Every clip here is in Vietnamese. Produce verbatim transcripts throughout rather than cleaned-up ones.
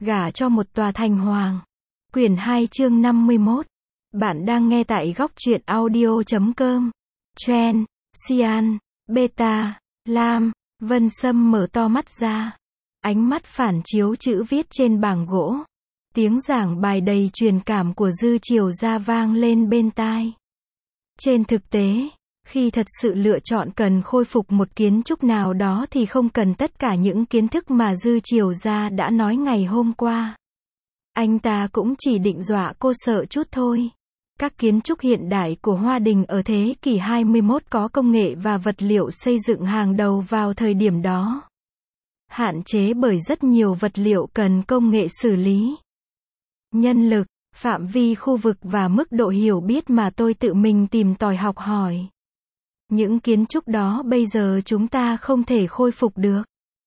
Gả cho một tòa thành hoàng. Quyển hai chương năm mươi mốt. Bạn đang nghe tại góc truyện audio chấm com. Trend, Cyan, Beta, Lam. Vân Sâm mở to mắt ra. Ánh mắt phản chiếu chữ viết trên bảng gỗ. Tiếng giảng bài đầy truyền cảm của Dư Triều Gia vang lên bên tai. Trên thực tế, khi thật sự lựa chọn cần khôi phục một kiến trúc nào đó thì không cần tất cả những kiến thức mà Dư Triều Gia đã nói ngày hôm qua. Anh ta cũng chỉ định dọa cô sợ chút thôi. Các kiến trúc hiện đại của Hoa Đình ở thế kỷ hai mươi mốt có công nghệ và vật liệu xây dựng hàng đầu vào thời điểm đó. Hạn chế bởi rất nhiều vật liệu cần công nghệ xử lý. Nhân lực, phạm vi khu vực và mức độ hiểu biết mà tôi tự mình tìm tòi học hỏi. Những kiến trúc đó bây giờ chúng ta không thể khôi phục được.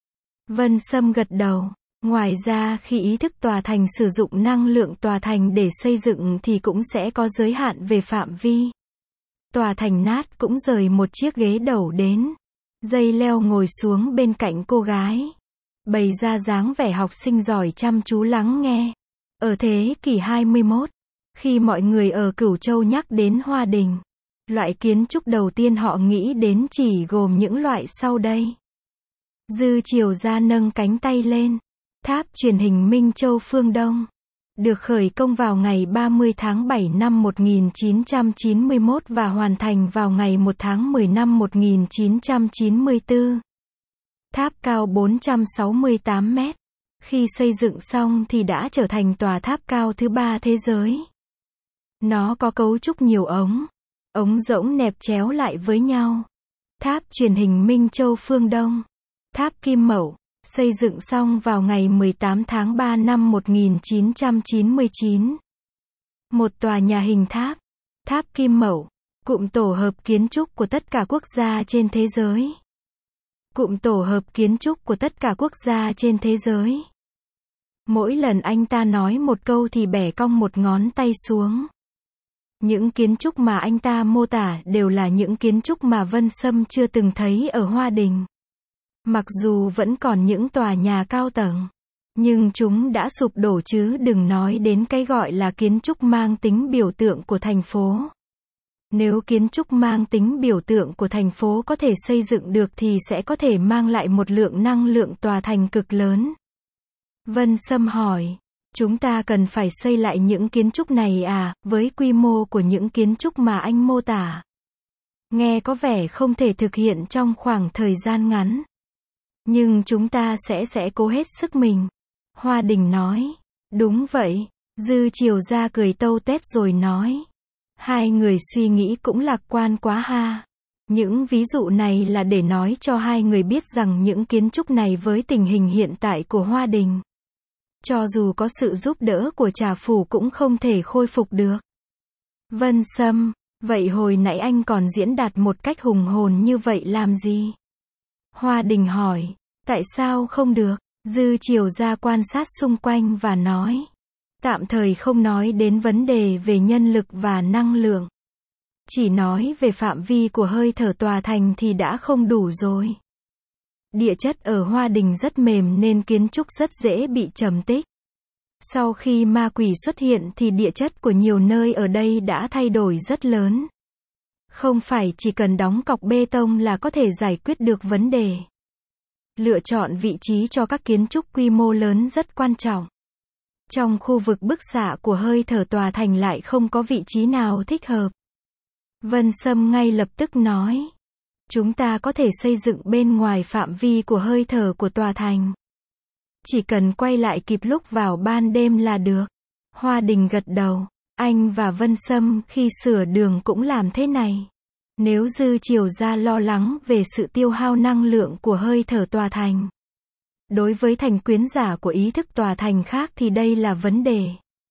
Vân Sâm gật đầu. Ngoài ra khi ý thức tòa thành sử dụng năng lượng tòa thành để xây dựng thì cũng sẽ có giới hạn về phạm vi. Tòa thành nát cũng rời một chiếc ghế đầu đến. Dây leo ngồi xuống bên cạnh cô gái. Bày ra dáng vẻ học sinh giỏi chăm chú lắng nghe. Ở thế kỷ hai mươi mốt, khi mọi người ở Cửu Châu nhắc đến Hoa Đình, loại kiến trúc đầu tiên họ nghĩ đến chỉ gồm những loại sau đây. Dư Triều Gia nâng cánh tay lên. Tháp truyền hình Minh Châu phương Đông. Được khởi công vào ngày ba mươi tháng bảy năm một nghìn chín trăm chín mươi mốt và hoàn thành vào ngày một tháng mười năm một nghìn chín trăm chín mươi tư. Tháp cao bốn trăm sáu mươi tám mét. Khi xây dựng xong thì đã trở thành tòa tháp cao thứ ba thế giới. Nó có cấu trúc nhiều ống. Ống rỗng nẹp chéo lại với nhau. Tháp truyền hình Minh Châu phương Đông. Tháp Kim Mậu. Xây dựng xong vào ngày mười tám tháng ba năm một nghìn chín trăm chín mươi chín. Một tòa nhà hình tháp. Tháp Kim Mậu. Cụm tổ hợp kiến trúc của tất cả quốc gia trên thế giới. Cụm tổ hợp kiến trúc của tất cả quốc gia trên thế giới. Mỗi lần anh ta nói một câu thì bẻ cong một ngón tay xuống. Những kiến trúc mà anh ta mô tả đều là những kiến trúc mà Vân Sâm chưa từng thấy ở Hoa Đình. Mặc dù vẫn còn những tòa nhà cao tầng, nhưng chúng đã sụp đổ chứ đừng nói đến cái gọi là kiến trúc mang tính biểu tượng của thành phố. Nếu kiến trúc mang tính biểu tượng của thành phố có thể xây dựng được thì sẽ có thể mang lại một lượng năng lượng tòa thành cực lớn. Vân Sâm hỏi, chúng ta cần phải xây lại những kiến trúc này à, với quy mô của những kiến trúc mà anh mô tả? Nghe có vẻ không thể thực hiện trong khoảng thời gian ngắn. Nhưng chúng ta sẽ sẽ cố hết sức mình. Hoa Đình nói. Đúng vậy. Dư Triều Gia cười tâu tét rồi nói. Hai người suy nghĩ cũng lạc quan quá ha. Những ví dụ này là để nói cho hai người biết rằng những kiến trúc này với tình hình hiện tại của Hoa Đình, cho dù có sự giúp đỡ của Trà Phủ cũng không thể khôi phục được. Vân Sâm, vậy hồi nãy anh còn diễn đạt một cách hùng hồn như vậy làm gì? Hoa Đình hỏi, tại sao không được? Dư Triều Gia quan sát xung quanh và nói, tạm thời không nói đến vấn đề về nhân lực và năng lượng. Chỉ nói về phạm vi của hơi thở tòa thành thì đã không đủ rồi. Địa chất ở Hoa Đình rất mềm nên kiến trúc rất dễ bị trầm tích. Sau khi ma quỷ xuất hiện thì địa chất của nhiều nơi ở đây đã thay đổi rất lớn. Không phải chỉ cần đóng cọc bê tông là có thể giải quyết được vấn đề. Lựa chọn vị trí cho các kiến trúc quy mô lớn rất quan trọng. Trong khu vực bức xạ của hơi thở tòa thành lại không có vị trí nào thích hợp. Vân Sâm ngay lập tức nói, chúng ta có thể xây dựng bên ngoài phạm vi của hơi thở của tòa thành. Chỉ cần quay lại kịp lúc vào ban đêm là được. Hoa Đình gật đầu. Anh và Vân Sâm khi sửa đường cũng làm thế này. Nếu Dư Triều Gia lo lắng về sự tiêu hao năng lượng của hơi thở tòa thành, đối với thành quyến giả của ý thức tòa thành khác thì đây là vấn đề.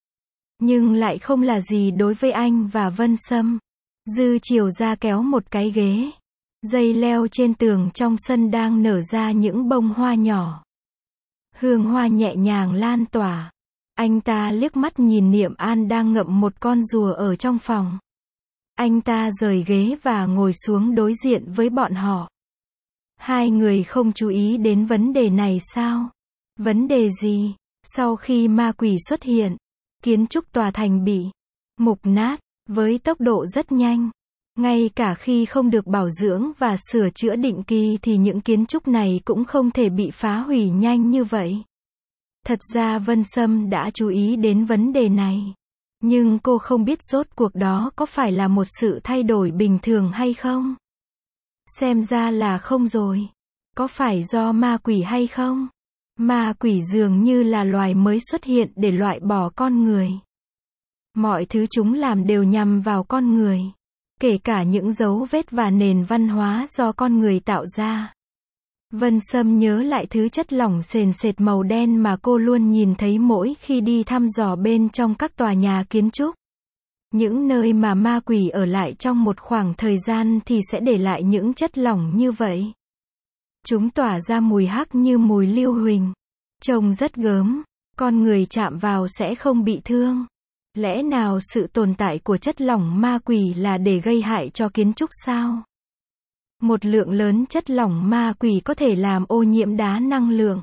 Nhưng lại không là gì đối với anh và Vân Sâm. Dư Triều Gia kéo một cái ghế. Dây leo trên tường trong sân đang nở ra những bông hoa nhỏ. Hương hoa nhẹ nhàng lan tỏa. Anh ta liếc mắt nhìn Niệm An đang ngậm một con rùa ở trong phòng. Anh ta rời ghế và ngồi xuống đối diện với bọn họ. Hai người không chú ý đến vấn đề này sao? Vấn đề gì? Sau khi ma quỷ xuất hiện, kiến trúc tòa thành bị mục nát, với tốc độ rất nhanh. Ngay cả khi không được bảo dưỡng và sửa chữa định kỳ thì những kiến trúc này cũng không thể bị phá hủy nhanh như vậy. Thật ra Vân Sâm đã chú ý đến vấn đề này. Nhưng cô không biết rốt cuộc đó có phải là một sự thay đổi bình thường hay không? Xem ra là không rồi. Có phải do ma quỷ hay không? Ma quỷ dường như là loài mới xuất hiện để loại bỏ con người. Mọi thứ chúng làm đều nhằm vào con người. Kể cả những dấu vết và nền văn hóa do con người tạo ra. Vân Sâm nhớ lại thứ chất lỏng sền sệt màu đen mà cô luôn nhìn thấy mỗi khi đi thăm dò bên trong các tòa nhà kiến trúc. Những nơi mà ma quỷ ở lại trong một khoảng thời gian thì sẽ để lại những chất lỏng như vậy. Chúng tỏa ra mùi hắc như mùi lưu huỳnh. Trông rất gớm, con người chạm vào sẽ không bị thương. Lẽ nào sự tồn tại của chất lỏng ma quỷ là để gây hại cho kiến trúc sao? Một lượng lớn chất lỏng ma quỷ có thể làm ô nhiễm đá năng lượng.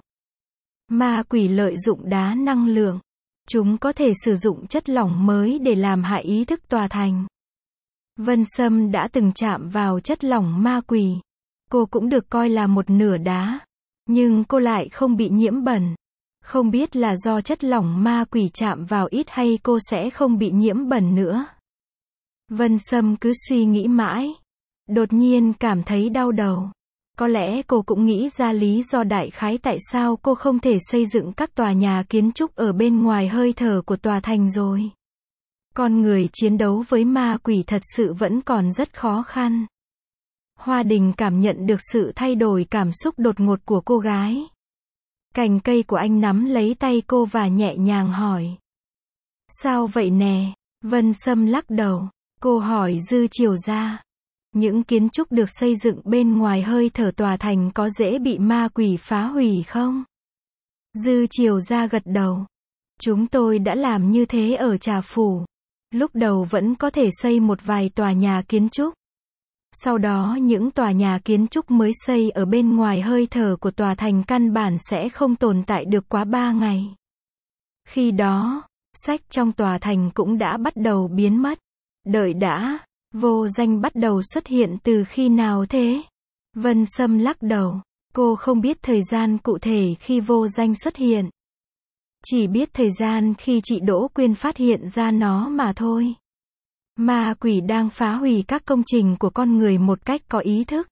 Ma quỷ lợi dụng đá năng lượng. Chúng có thể sử dụng chất lỏng mới để làm hại ý thức tòa thành. Vân Sâm đã từng chạm vào chất lỏng ma quỷ. Cô cũng được coi là một nửa đá. Nhưng cô lại không bị nhiễm bẩn. Không biết là do chất lỏng ma quỷ chạm vào ít hay cô sẽ không bị nhiễm bẩn nữa. Vân Sâm cứ suy nghĩ mãi. Đột nhiên cảm thấy đau đầu. Có lẽ cô cũng nghĩ ra lý do đại khái tại sao cô không thể xây dựng các tòa nhà kiến trúc ở bên ngoài hơi thở của tòa thành rồi. Con người chiến đấu với ma quỷ thật sự vẫn còn rất khó khăn. Hoa Đình cảm nhận được sự thay đổi cảm xúc đột ngột của cô gái. Cành cây của anh nắm lấy tay cô và nhẹ nhàng hỏi. Sao vậy nè? Vân Sâm lắc đầu. Cô hỏi Dư Triều Gia. Những kiến trúc được xây dựng bên ngoài hơi thở tòa thành có dễ bị ma quỷ phá hủy không? Dư Triều Gia gật đầu. Chúng tôi đã làm như thế ở Trà Phủ. Lúc đầu vẫn có thể xây một vài tòa nhà kiến trúc. Sau đó những tòa nhà kiến trúc mới xây ở bên ngoài hơi thở của tòa thành căn bản sẽ không tồn tại được quá ba ngày. Khi đó, sách trong tòa thành cũng đã bắt đầu biến mất. Đợi đã, Vô Danh bắt đầu xuất hiện từ khi nào thế? Vân Sâm lắc đầu. Cô không biết thời gian cụ thể khi Vô Danh xuất hiện. Chỉ biết thời gian khi chị Đỗ Quyên phát hiện ra nó mà thôi. Ma quỷ đang phá hủy các công trình của con người một cách có ý thức.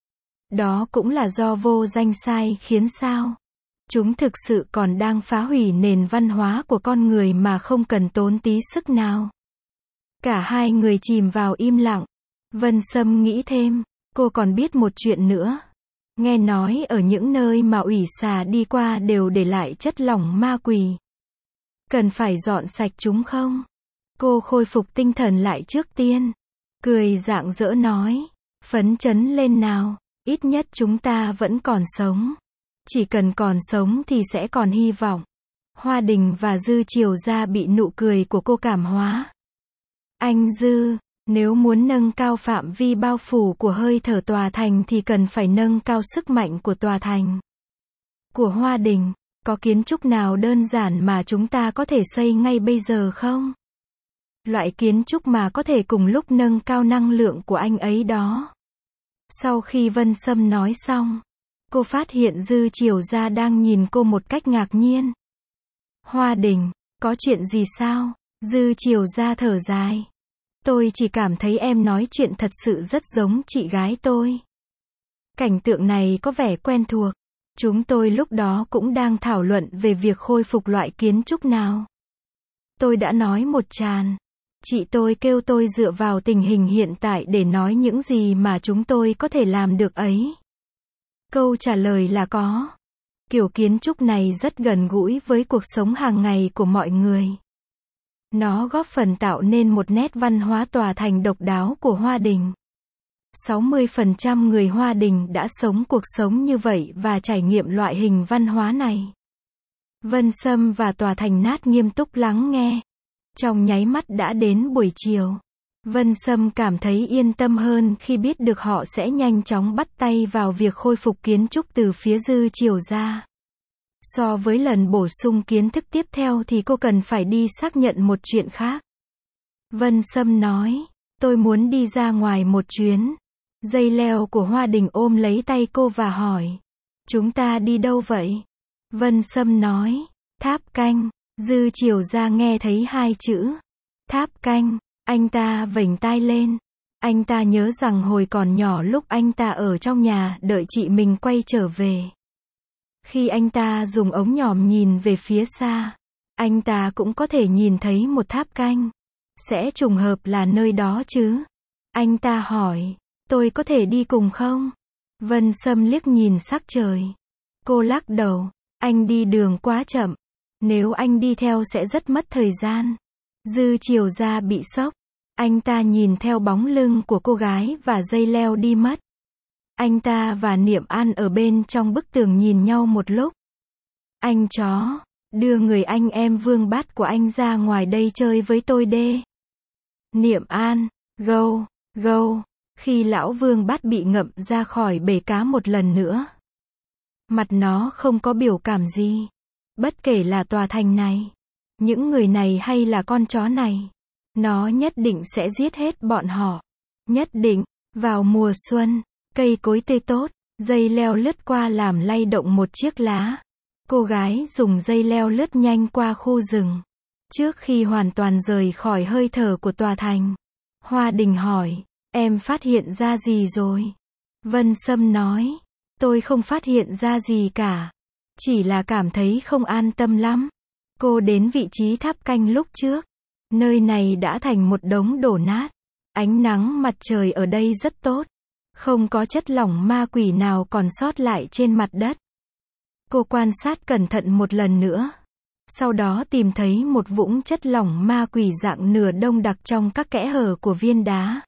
Đó cũng là do Vô Danh sai khiến sao? Chúng thực sự còn đang phá hủy nền văn hóa của con người mà không cần tốn tí sức nào. Cả hai người chìm vào im lặng. Vân Sâm nghĩ thêm, cô còn biết một chuyện nữa. Nghe nói ở những nơi mà ủy xà đi qua đều để lại chất lỏng ma quỷ. Cần phải dọn sạch chúng không? Cô khôi phục tinh thần lại trước tiên. Cười rạng rỡ nói. Phấn chấn lên nào. Ít nhất chúng ta vẫn còn sống. Chỉ cần còn sống thì sẽ còn hy vọng. Hoa Đình và Dư Triều Gia bị nụ cười của cô cảm hóa. Anh Dư, nếu muốn nâng cao phạm vi bao phủ của hơi thở tòa thành thì cần phải nâng cao sức mạnh của tòa thành. Của Hoa Đình, có kiến trúc nào đơn giản mà chúng ta có thể xây ngay bây giờ không? Loại kiến trúc mà có thể cùng lúc nâng cao năng lượng của anh ấy đó. Sau khi Vân Sâm nói xong, cô phát hiện Dư Triều Gia đang nhìn cô một cách ngạc nhiên. Hoa Đình, có chuyện gì sao? Dư Triều Gia thở dài. Tôi chỉ cảm thấy em nói chuyện thật sự rất giống chị gái tôi. Cảnh tượng này có vẻ quen thuộc. Chúng tôi lúc đó cũng đang thảo luận về việc khôi phục loại kiến trúc nào. Tôi đã nói một tràn. Chị tôi kêu tôi dựa vào tình hình hiện tại để nói những gì mà chúng tôi có thể làm được ấy. Câu trả lời là có. Kiểu kiến trúc này rất gần gũi với cuộc sống hàng ngày của mọi người. Nó góp phần tạo nên một nét văn hóa tòa thành độc đáo của Hoa Đình. sáu mươi phần trăm người Hoa Đình đã sống cuộc sống như vậy và trải nghiệm loại hình văn hóa này. Vân Sâm và tòa thành nát nghiêm túc lắng nghe. Trong nháy mắt đã đến buổi chiều. Vân Sâm cảm thấy yên tâm hơn khi biết được họ sẽ nhanh chóng bắt tay vào việc khôi phục kiến trúc từ phía Dư Triều Gia. So với lần bổ sung kiến thức tiếp theo thì cô cần phải đi xác nhận một chuyện khác. Vân Sâm nói, tôi muốn đi ra ngoài một chuyến. Dây leo của Hoa Đình ôm lấy tay cô và hỏi, chúng ta đi đâu vậy? Vân Sâm nói, tháp canh. Dư Chiều Gia nghe thấy hai chữ, tháp canh, anh ta vểnh tai lên. Anh ta nhớ rằng hồi còn nhỏ lúc anh ta ở trong nhà đợi chị mình quay trở về. Khi anh ta dùng ống nhòm nhìn về phía xa, anh ta cũng có thể nhìn thấy một tháp canh. Sẽ trùng hợp là nơi đó chứ? Anh ta hỏi, tôi có thể đi cùng không? Vân Sâm liếc nhìn sắc trời. Cô lắc đầu, anh đi đường quá chậm. Nếu anh đi theo sẽ rất mất thời gian. Dư Chiều Gia bị sốc. Anh ta nhìn theo bóng lưng của cô gái và dây leo đi mất. Anh ta và Niệm An ở bên trong bức tường nhìn nhau một lúc. Anh chó, đưa người anh em Vương Bát của anh ra ngoài đây chơi với tôi đê. Niệm An, gâu, gâu, khi lão Vương Bát bị ngậm ra khỏi bể cá một lần nữa. Mặt nó không có biểu cảm gì. Bất kể là tòa thành này, những người này hay là con chó này, nó nhất định sẽ giết hết bọn họ. Nhất định, vào mùa xuân, cây cối tươi tốt, dây leo lướt qua làm lay động một chiếc lá. Cô gái dùng dây leo lướt nhanh qua khu rừng. Trước khi hoàn toàn rời khỏi hơi thở của tòa thành, Hoa Đình hỏi, em phát hiện ra gì rồi? Vân Sâm nói, tôi không phát hiện ra gì cả. Chỉ là cảm thấy không an tâm lắm. Cô đến vị trí tháp canh lúc trước. Nơi này đã thành một đống đổ nát. Ánh nắng mặt trời ở đây rất tốt. Không có chất lỏng ma quỷ nào còn sót lại trên mặt đất. Cô quan sát cẩn thận một lần nữa. Sau đó tìm thấy một vũng chất lỏng ma quỷ dạng nửa đông đặc trong các kẽ hở của viên đá.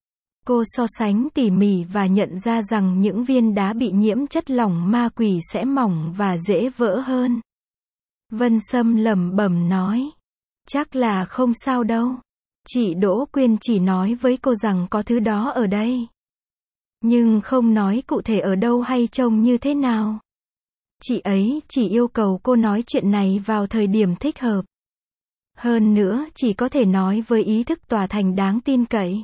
Cô so sánh tỉ mỉ và nhận ra rằng những viên đá bị nhiễm chất lỏng ma quỷ sẽ mỏng và dễ vỡ hơn. Vân Sâm lẩm bẩm nói, chắc là không sao đâu. Chị Đỗ Quyên chỉ nói với cô rằng có thứ đó ở đây. Nhưng không nói cụ thể ở đâu hay trông như thế nào. Chị ấy chỉ yêu cầu cô nói chuyện này vào thời điểm thích hợp. Hơn nữa chỉ có thể nói với ý thức tòa thành đáng tin cậy.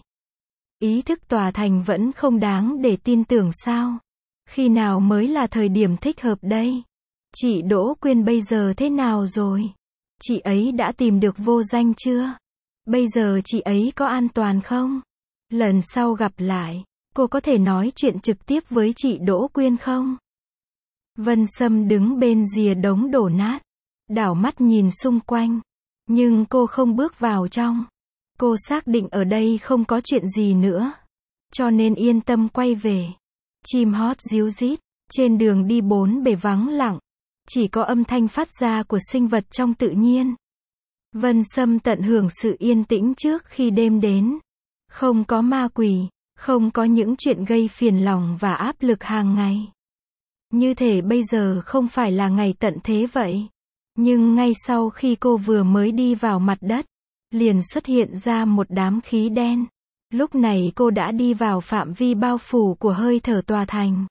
Ý thức tòa thành vẫn không đáng để tin tưởng sao? Khi nào mới là thời điểm thích hợp đây? Chị Đỗ Quyên bây giờ thế nào rồi? Chị ấy đã tìm được vô danh chưa? Bây giờ chị ấy có an toàn không? Lần sau gặp lại, cô có thể nói chuyện trực tiếp với chị Đỗ Quyên không? Vân Sâm đứng bên rìa đống đổ nát, đảo mắt nhìn xung quanh, nhưng cô không bước vào trong. Cô xác định ở đây không có chuyện gì nữa, cho nên yên tâm quay về. Chim hót ríu rít, trên đường đi bốn bề vắng lặng, chỉ có âm thanh phát ra của sinh vật trong tự nhiên. Vân Sâm tận hưởng sự yên tĩnh trước khi đêm đến. Không có ma quỷ, không có những chuyện gây phiền lòng và áp lực hàng ngày. Như thể bây giờ không phải là ngày tận thế vậy. Nhưng ngay sau khi cô vừa mới đi vào mặt đất, liền xuất hiện ra một đám khí đen. Lúc này cô đã đi vào phạm vi bao phủ của hơi thở tòa thành.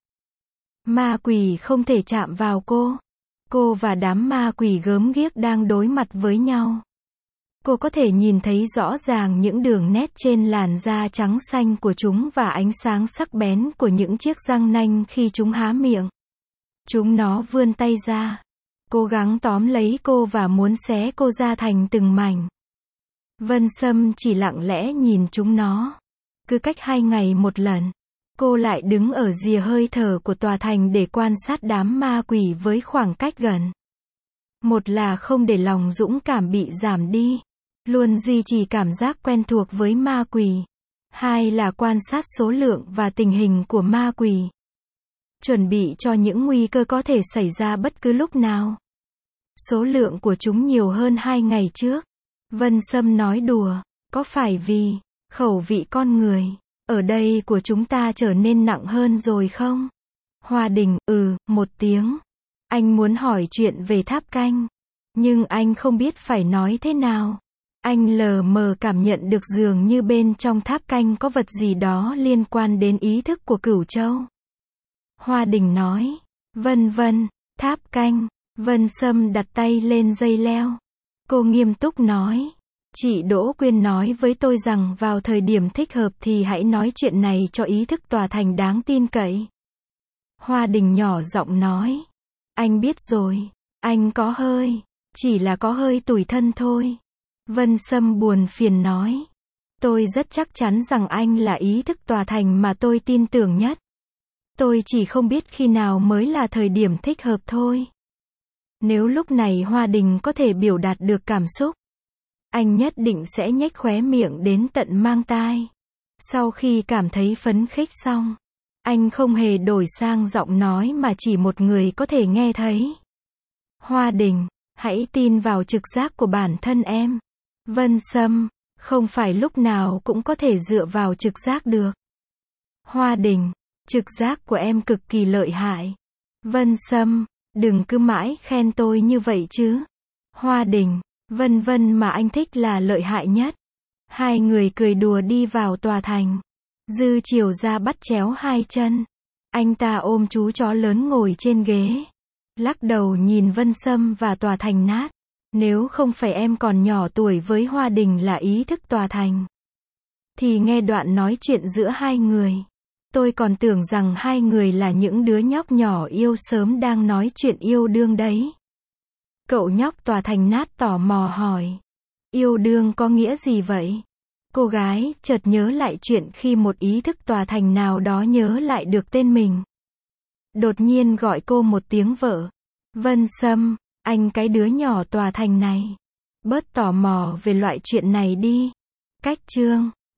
Ma quỷ không thể chạm vào cô. Cô và đám ma quỷ gớm ghiếc đang đối mặt với nhau. Cô có thể nhìn thấy rõ ràng những đường nét trên làn da trắng xanh của chúng và ánh sáng sắc bén của những chiếc răng nanh khi chúng há miệng. Chúng nó vươn tay ra, cố gắng tóm lấy cô và muốn xé cô ra thành từng mảnh. Vân Sâm chỉ lặng lẽ nhìn chúng nó. Cứ cách hai ngày một lần, cô lại đứng ở rìa hơi thở của tòa thành để quan sát đám ma quỷ với khoảng cách gần. Một là không để lòng dũng cảm bị giảm đi, luôn duy trì cảm giác quen thuộc với ma quỷ. Hai là quan sát số lượng và tình hình của ma quỷ, chuẩn bị cho những nguy cơ có thể xảy ra bất cứ lúc nào. Số lượng của chúng nhiều hơn hai ngày trước. Vân Sâm nói đùa, có phải vì khẩu vị con người ở đây của chúng ta trở nên nặng hơn rồi không? Hoa Đình, ừ, một tiếng. Anh muốn hỏi chuyện về tháp canh, nhưng anh không biết phải nói thế nào. Anh lờ mờ cảm nhận được dường như bên trong tháp canh có vật gì đó liên quan đến ý thức của Cửu Châu. Hoa Đình nói, vân vân, tháp canh, Vân Sâm đặt tay lên dây leo. Cô nghiêm túc nói. Chị Đỗ Quyên nói với tôi rằng vào thời điểm thích hợp thì hãy nói chuyện này cho ý thức tòa thành đáng tin cậy. Hoa Đình nhỏ giọng nói. Anh biết rồi, anh có hơi, chỉ là có hơi tủi thân thôi. Vân Sâm buồn phiền nói. Tôi rất chắc chắn rằng anh là ý thức tòa thành mà tôi tin tưởng nhất. Tôi chỉ không biết khi nào mới là thời điểm thích hợp thôi. Nếu lúc này Hoa Đình có thể biểu đạt được cảm xúc, anh nhất định sẽ nhếch khóe miệng đến tận mang tai. Sau khi cảm thấy phấn khích xong, anh không hề đổi sang giọng nói mà chỉ một người có thể nghe thấy. Hoa Đình, hãy tin vào trực giác của bản thân em. Vân Sâm, không phải lúc nào cũng có thể dựa vào trực giác được. Hoa Đình, trực giác của em cực kỳ lợi hại. Vân Sâm, đừng cứ mãi khen tôi như vậy chứ. Hoa Đình, vân vân mà anh thích là lợi hại nhất. Hai người cười đùa đi vào tòa thành. Dư Chiều ra bắt chéo hai chân. Anh ta ôm chú chó lớn ngồi trên ghế. Lắc đầu nhìn Vân Sâm và tòa thành nát. Nếu không phải em còn nhỏ tuổi với Hoa Đình là ý thức tòa thành, thì nghe đoạn nói chuyện giữa hai người, tôi còn tưởng rằng hai người là những đứa nhóc nhỏ yêu sớm đang nói chuyện yêu đương đấy. Cậu nhóc tòa thành nát tò mò hỏi. Yêu đương có nghĩa gì vậy? Cô gái chợt nhớ lại chuyện khi một ý thức tòa thành nào đó nhớ lại được tên mình. Đột nhiên gọi cô một tiếng vợ. Vân Sâm, anh cái đứa nhỏ tòa thành này, bớt tò mò về loại chuyện này đi. Cách chương